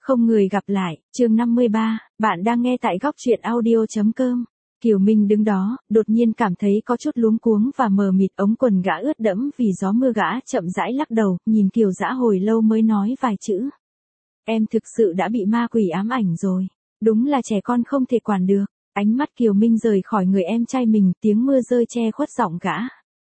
Không người gặp lại, chương 53, bạn đang nghe tại góc truyện audio.com. Kiều Minh đứng đó, đột nhiên cảm thấy có chút luống cuống và mờ mịt, ống quần gã ướt đẫm vì gió mưa, gã chậm rãi lắc đầu, nhìn Kiều Dã hồi lâu mới nói vài chữ. Em thực sự đã bị ma quỷ ám ảnh rồi, đúng là trẻ con không thể quản được. Ánh mắt Kiều Minh rời khỏi người em trai mình, tiếng mưa rơi che khuất giọng gã.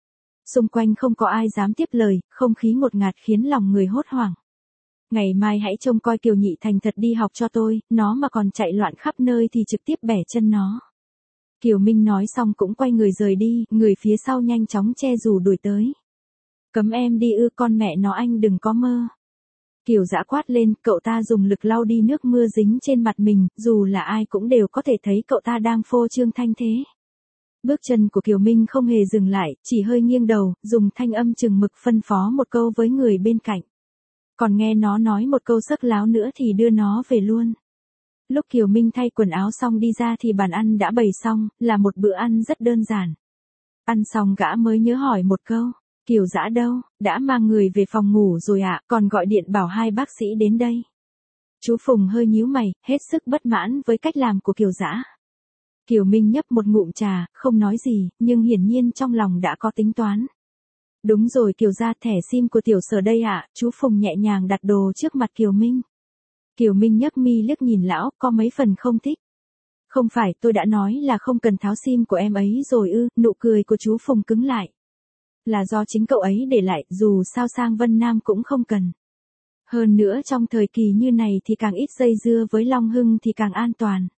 Xung quanh không có ai dám tiếp lời, không khí ngột ngạt khiến lòng người hốt hoảng. Ngày mai hãy trông coi Kiều Nhị thành thật đi học cho tôi, nó mà còn chạy loạn khắp nơi thì trực tiếp bẻ chân nó. Kiều Minh nói xong cũng quay người rời đi, người phía sau nhanh chóng che dù đuổi tới. Cấm em đi ư? Con mẹ nó, anh đừng có mơ. Kiều Dã quát lên, cậu ta dùng lực lau đi nước mưa dính trên mặt mình, dù là ai cũng đều có thể thấy cậu ta đang phô trương thanh thế. Bước chân của Kiều Minh không hề dừng lại, chỉ hơi nghiêng đầu, dùng thanh âm chừng mực phân phó một câu với người bên cạnh. Còn nghe nó nói một câu sắc láo nữa thì đưa nó về luôn. Lúc Kiều Minh thay quần áo xong đi ra thì bàn ăn đã bày xong, là một bữa ăn rất đơn giản. Ăn xong gã mới nhớ hỏi một câu, Kiều Dã đâu, đã mang người về phòng ngủ rồi ạ, còn gọi điện bảo hai bác sĩ đến đây. Chú Phùng hơi nhíu mày, hết sức bất mãn với cách làm của Kiều Dã. Kiều Minh nhấp một ngụm trà, không nói gì, nhưng hiển nhiên trong lòng đã có tính toán. Đúng rồi Kiều gia, thẻ sim của tiểu Sở đây ạ. Chú Phùng nhẹ nhàng đặt đồ trước mặt Kiều Minh. Kiều Minh nhấc mi liếc nhìn lão, có mấy phần không thích. Không phải, tôi đã nói là không cần tháo sim của em ấy rồi ư? Nụ cười của chú Phùng cứng lại. Là do chính cậu ấy để lại, dù sao sang Vân Nam cũng không cần. Hơn nữa trong thời kỳ như này thì càng ít dây dưa với Long Hưng thì càng an toàn.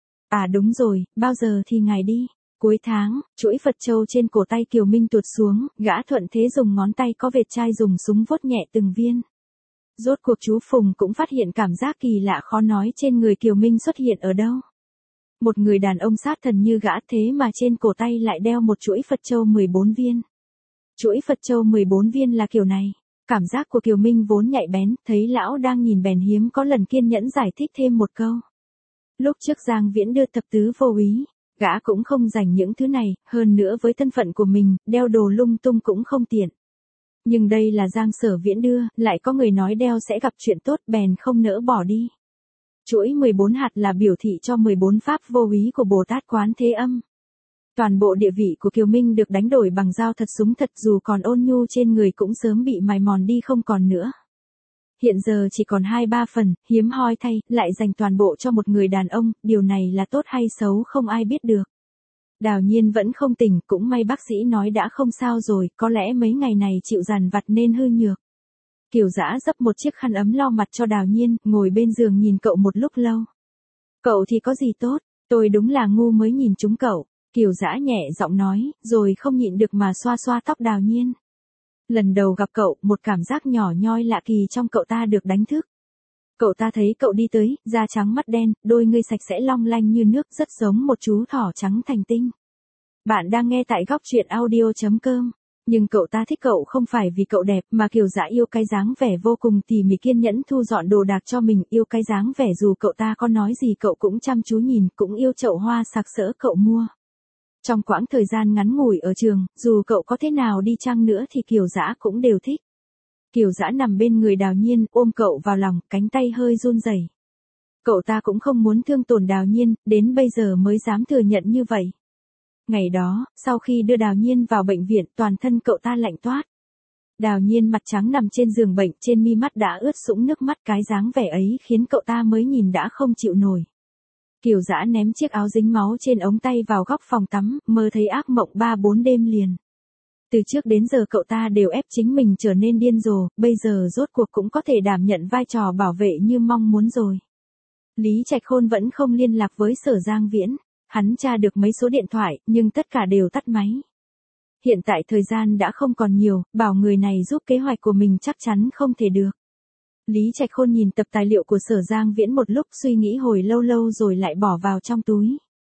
À đúng rồi, bao giờ thì ngài đi? Cuối tháng, chuỗi Phật châu trên cổ tay Kiều Minh tuột xuống, gã thuận thế dùng ngón tay có vệt chai dùng súng vuốt nhẹ từng viên. Rốt cuộc chú Phùng cũng phát hiện cảm giác kỳ lạ khó nói trên người Kiều Minh xuất hiện ở đâu. Một người đàn ông sát thần như gã thế mà trên cổ tay lại đeo một chuỗi Phật châu 14 viên. Chuỗi Phật châu 14 viên là kiểu này. Cảm giác của Kiều Minh vốn nhạy bén, thấy lão đang nhìn bèn hiếm có lần kiên nhẫn giải thích thêm một câu. Lúc trước Giang Viễn đưa thập tứ vô úy, gã cũng không dành những thứ này, hơn nữa với thân phận của mình, đeo đồ lung tung cũng không tiện. Nhưng đây là Giang Sở Viễn đưa, lại có người nói đeo sẽ gặp chuyện tốt, bèn không nỡ bỏ đi. Chuỗi 14 hạt là biểu thị cho 14 pháp vô úy của Bồ Tát Quán Thế Âm. Toàn bộ địa vị của Kiều Minh được đánh đổi bằng dao thật súng thật, dù còn ôn nhu trên người cũng sớm bị mài mòn đi không còn nữa. Hiện giờ chỉ còn 2-3 phần, hiếm hoi thay, lại dành toàn bộ cho một người đàn ông, điều này là tốt hay xấu không ai biết được. Đào Nhiên vẫn không tỉnh, cũng may bác sĩ nói đã không sao rồi, có lẽ mấy ngày này chịu dằn vặt nên hư nhược. Kiều Dã dấp một chiếc khăn ấm lau mặt cho Đào Nhiên, ngồi bên giường nhìn cậu một lúc lâu. Cậu thì có gì tốt, tôi đúng là ngu mới nhìn trúng cậu. Kiều Dã nhẹ giọng nói, rồi không nhịn được mà xoa xoa tóc Đào Nhiên. Lần đầu gặp cậu, một cảm giác nhỏ nhoi lạ kỳ trong cậu ta được đánh thức. Cậu ta thấy cậu đi tới, da trắng mắt đen, đôi ngươi sạch sẽ long lanh như nước, rất giống một chú thỏ trắng thành tinh. Bạn đang nghe tại góc truyện audio.com. Nhưng cậu ta thích cậu không phải vì cậu đẹp, mà Kiều Dã yêu cái dáng vẻ vô cùng tỉ mỉ kiên nhẫn thu dọn đồ đạc cho mình, yêu cái dáng vẻ dù cậu ta có nói gì cậu cũng chăm chú nhìn, cũng yêu chậu hoa sặc sỡ cậu mua. Trong quãng thời gian ngắn ngủi ở trường, dù cậu có thế nào đi chăng nữa thì Kiều Dã cũng đều thích. Kiều Dã nằm bên người Đào Nhiên, ôm cậu vào lòng, cánh tay hơi run rẩy. Cậu ta cũng không muốn thương tổn Đào Nhiên, đến bây giờ mới dám thừa nhận như vậy. Ngày đó, sau khi đưa Đào Nhiên vào bệnh viện, toàn thân cậu ta lạnh toát. Đào Nhiên mặt trắng nằm trên giường bệnh, trên mi mắt đã ướt sũng nước mắt, cái dáng vẻ ấy khiến cậu ta mới nhìn đã không chịu nổi. Kiều Dã ném chiếc áo dính máu trên ống tay vào góc phòng tắm, mơ thấy ác mộng 3-4 đêm liền. Từ trước đến giờ cậu ta đều ép chính mình trở nên điên rồ, bây giờ rốt cuộc cũng có thể đảm nhận vai trò bảo vệ như mong muốn rồi. Lý Trạch Khôn vẫn không liên lạc với Sở Giang Viễn, hắn tra được mấy số điện thoại, nhưng tất cả đều tắt máy. Hiện tại thời gian đã không còn nhiều, bảo người này giúp kế hoạch của mình chắc chắn không thể được. Lý Trạch Khôn nhìn tập tài liệu của Sở Giang Viễn một lúc, suy nghĩ hồi lâu lâu rồi lại bỏ vào trong túi.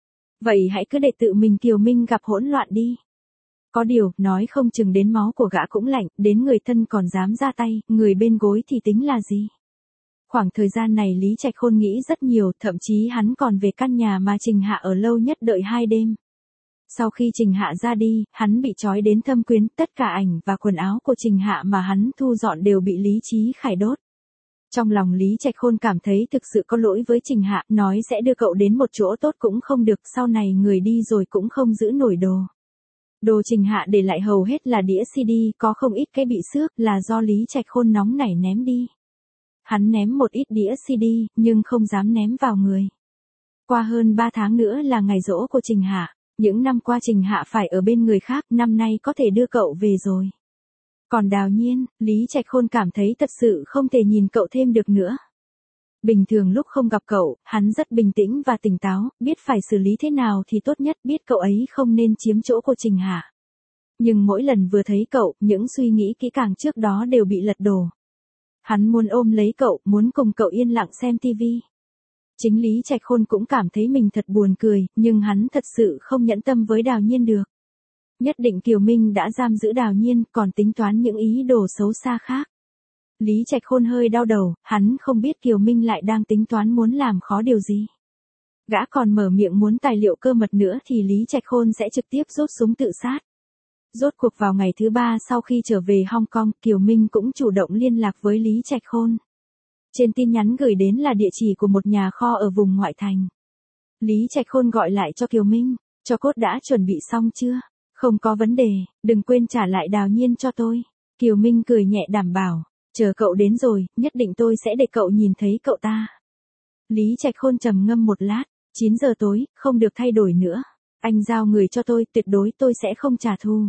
Vậy hãy cứ để tự mình Kiều Minh gặp hỗn loạn đi. Có điều, nói không chừng đến máu của gã cũng lạnh, đến người thân còn dám ra tay, người bên gối thì tính là gì. Khoảng thời gian này Lý Trạch Khôn nghĩ rất nhiều, thậm chí hắn còn về căn nhà mà Trình Hạ ở lâu nhất đợi 2 đêm. Sau khi Trình Hạ ra đi, hắn bị trói đến thâm quyến, tất cả ảnh và quần áo của Trình Hạ mà hắn thu dọn đều bị Lý Chí Khải đốt. Trong lòng Lý Trạch Khôn cảm thấy thực sự có lỗi với Trình Hạ, nói sẽ đưa cậu đến một chỗ tốt cũng không được, sau này người đi rồi cũng không giữ nổi đồ. Đồ Trình Hạ để lại hầu hết là đĩa CD, có không ít cái bị xước là do Lý Trạch Khôn nóng nảy ném đi. Hắn ném một ít đĩa CD, nhưng không dám ném vào người. Qua hơn 3 tháng nữa là ngày giỗ của Trình Hạ. Những năm qua Trình Hạ phải ở bên người khác, năm nay có thể đưa cậu về rồi. Còn Đào Nhiên, Lý Trạch Khôn cảm thấy thật sự không thể nhìn cậu thêm được nữa. Bình thường lúc không gặp cậu, hắn rất bình tĩnh và tỉnh táo, biết phải xử lý thế nào thì tốt nhất, biết cậu ấy không nên chiếm chỗ của Trình Hạ. Nhưng mỗi lần vừa thấy cậu, những suy nghĩ kỹ càng trước đó đều bị lật đổ. Hắn muốn ôm lấy cậu, muốn cùng cậu yên lặng xem tivi. Chính Lý Trạch Khôn cũng cảm thấy mình thật buồn cười, nhưng hắn thật sự không nhẫn tâm với Đào Nhiên được. Nhất định Kiều Minh đã giam giữ Đào Nhiên, còn tính toán những ý đồ xấu xa khác. Lý Trạch Khôn hơi đau đầu, hắn không biết Kiều Minh lại đang tính toán muốn làm khó điều gì. Gã còn mở miệng muốn tài liệu cơ mật nữa thì Lý Trạch Khôn sẽ trực tiếp rút súng tự sát. Rốt cuộc vào ngày thứ 3 sau khi trở về Hong Kong, Kiều Minh cũng chủ động liên lạc với Lý Trạch Khôn. Trên tin nhắn gửi đến là địa chỉ của một nhà kho ở vùng ngoại thành. Lý Trạch Khôn gọi lại cho Kiều Minh, cho cốt đã chuẩn bị xong chưa? Không có vấn đề, đừng quên trả lại Đào Nhiên cho tôi. Kiều Minh cười nhẹ đảm bảo, chờ cậu đến rồi, nhất định tôi sẽ để cậu nhìn thấy cậu ta. Lý Trạch Khôn trầm ngâm một lát, 9 giờ tối, không được thay đổi nữa. Anh giao người cho tôi, tuyệt đối tôi sẽ không trả thù.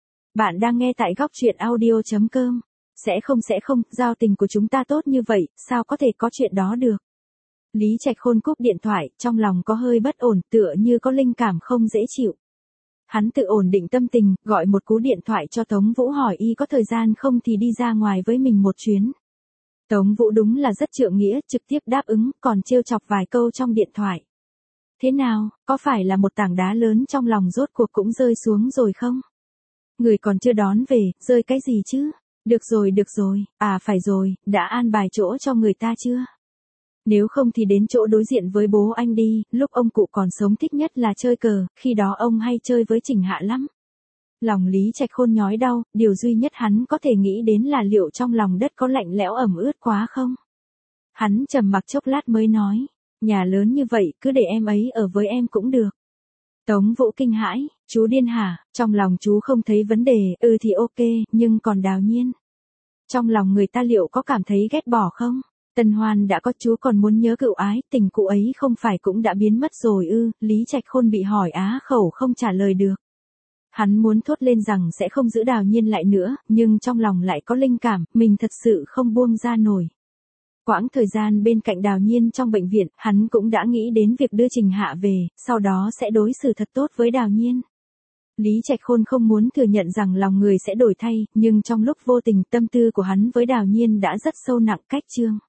Bạn đang nghe tại góc truyện audio.com. Sẽ không, giao tình của chúng ta tốt như vậy, sao có thể có chuyện đó được. Lý Trạch Khôn cúp điện thoại, trong lòng có hơi bất ổn, tựa như có linh cảm không dễ chịu. Hắn tự ổn định tâm tình, gọi một cú điện thoại cho Tống Vũ hỏi y có thời gian không thì đi ra ngoài với mình một chuyến. Tống Vũ đúng là rất trượng nghĩa, trực tiếp đáp ứng, còn trêu chọc vài câu trong điện thoại. Thế nào, có phải là một tảng đá lớn trong lòng rốt cuộc cũng rơi xuống rồi không? Người còn chưa đón về, rơi cái gì chứ? Được rồi, à phải rồi, đã an bài chỗ cho người ta chưa? Nếu không thì đến chỗ đối diện với bố anh đi, lúc ông cụ còn sống thích nhất là chơi cờ, khi đó ông hay chơi với Trình Hạ lắm. Lòng Lý Trạch Khôn nhói đau, điều duy nhất hắn có thể nghĩ đến là liệu trong lòng đất có lạnh lẽo ẩm ướt quá không? Hắn trầm mặc chốc lát mới nói, nhà lớn như vậy, cứ để em ấy ở với em cũng được. Tống Vũ kinh hãi, chú điên hả? Trong lòng chú không thấy vấn đề, thì ok, nhưng còn Đào Nhiên. Trong lòng người ta liệu có cảm thấy ghét bỏ không? Tân Hoan đã có, chú còn muốn nhớ cựu ái, tình cụ ấy không phải cũng đã biến mất rồi ư? Lý Trạch Khôn bị hỏi á khẩu không trả lời được. Hắn muốn thốt lên rằng sẽ không giữ Đào Nhiên lại nữa, nhưng trong lòng lại có linh cảm, mình thật sự không buông ra nổi. Quãng thời gian bên cạnh Đào Nhiên trong bệnh viện, hắn cũng đã nghĩ đến việc đưa Trình Hạ về, sau đó sẽ đối xử thật tốt với Đào Nhiên. Lý Trạch Khôn không muốn thừa nhận rằng lòng người sẽ đổi thay, nhưng trong lúc vô tình tâm tư của hắn với Đào Nhiên đã rất sâu nặng cách chương.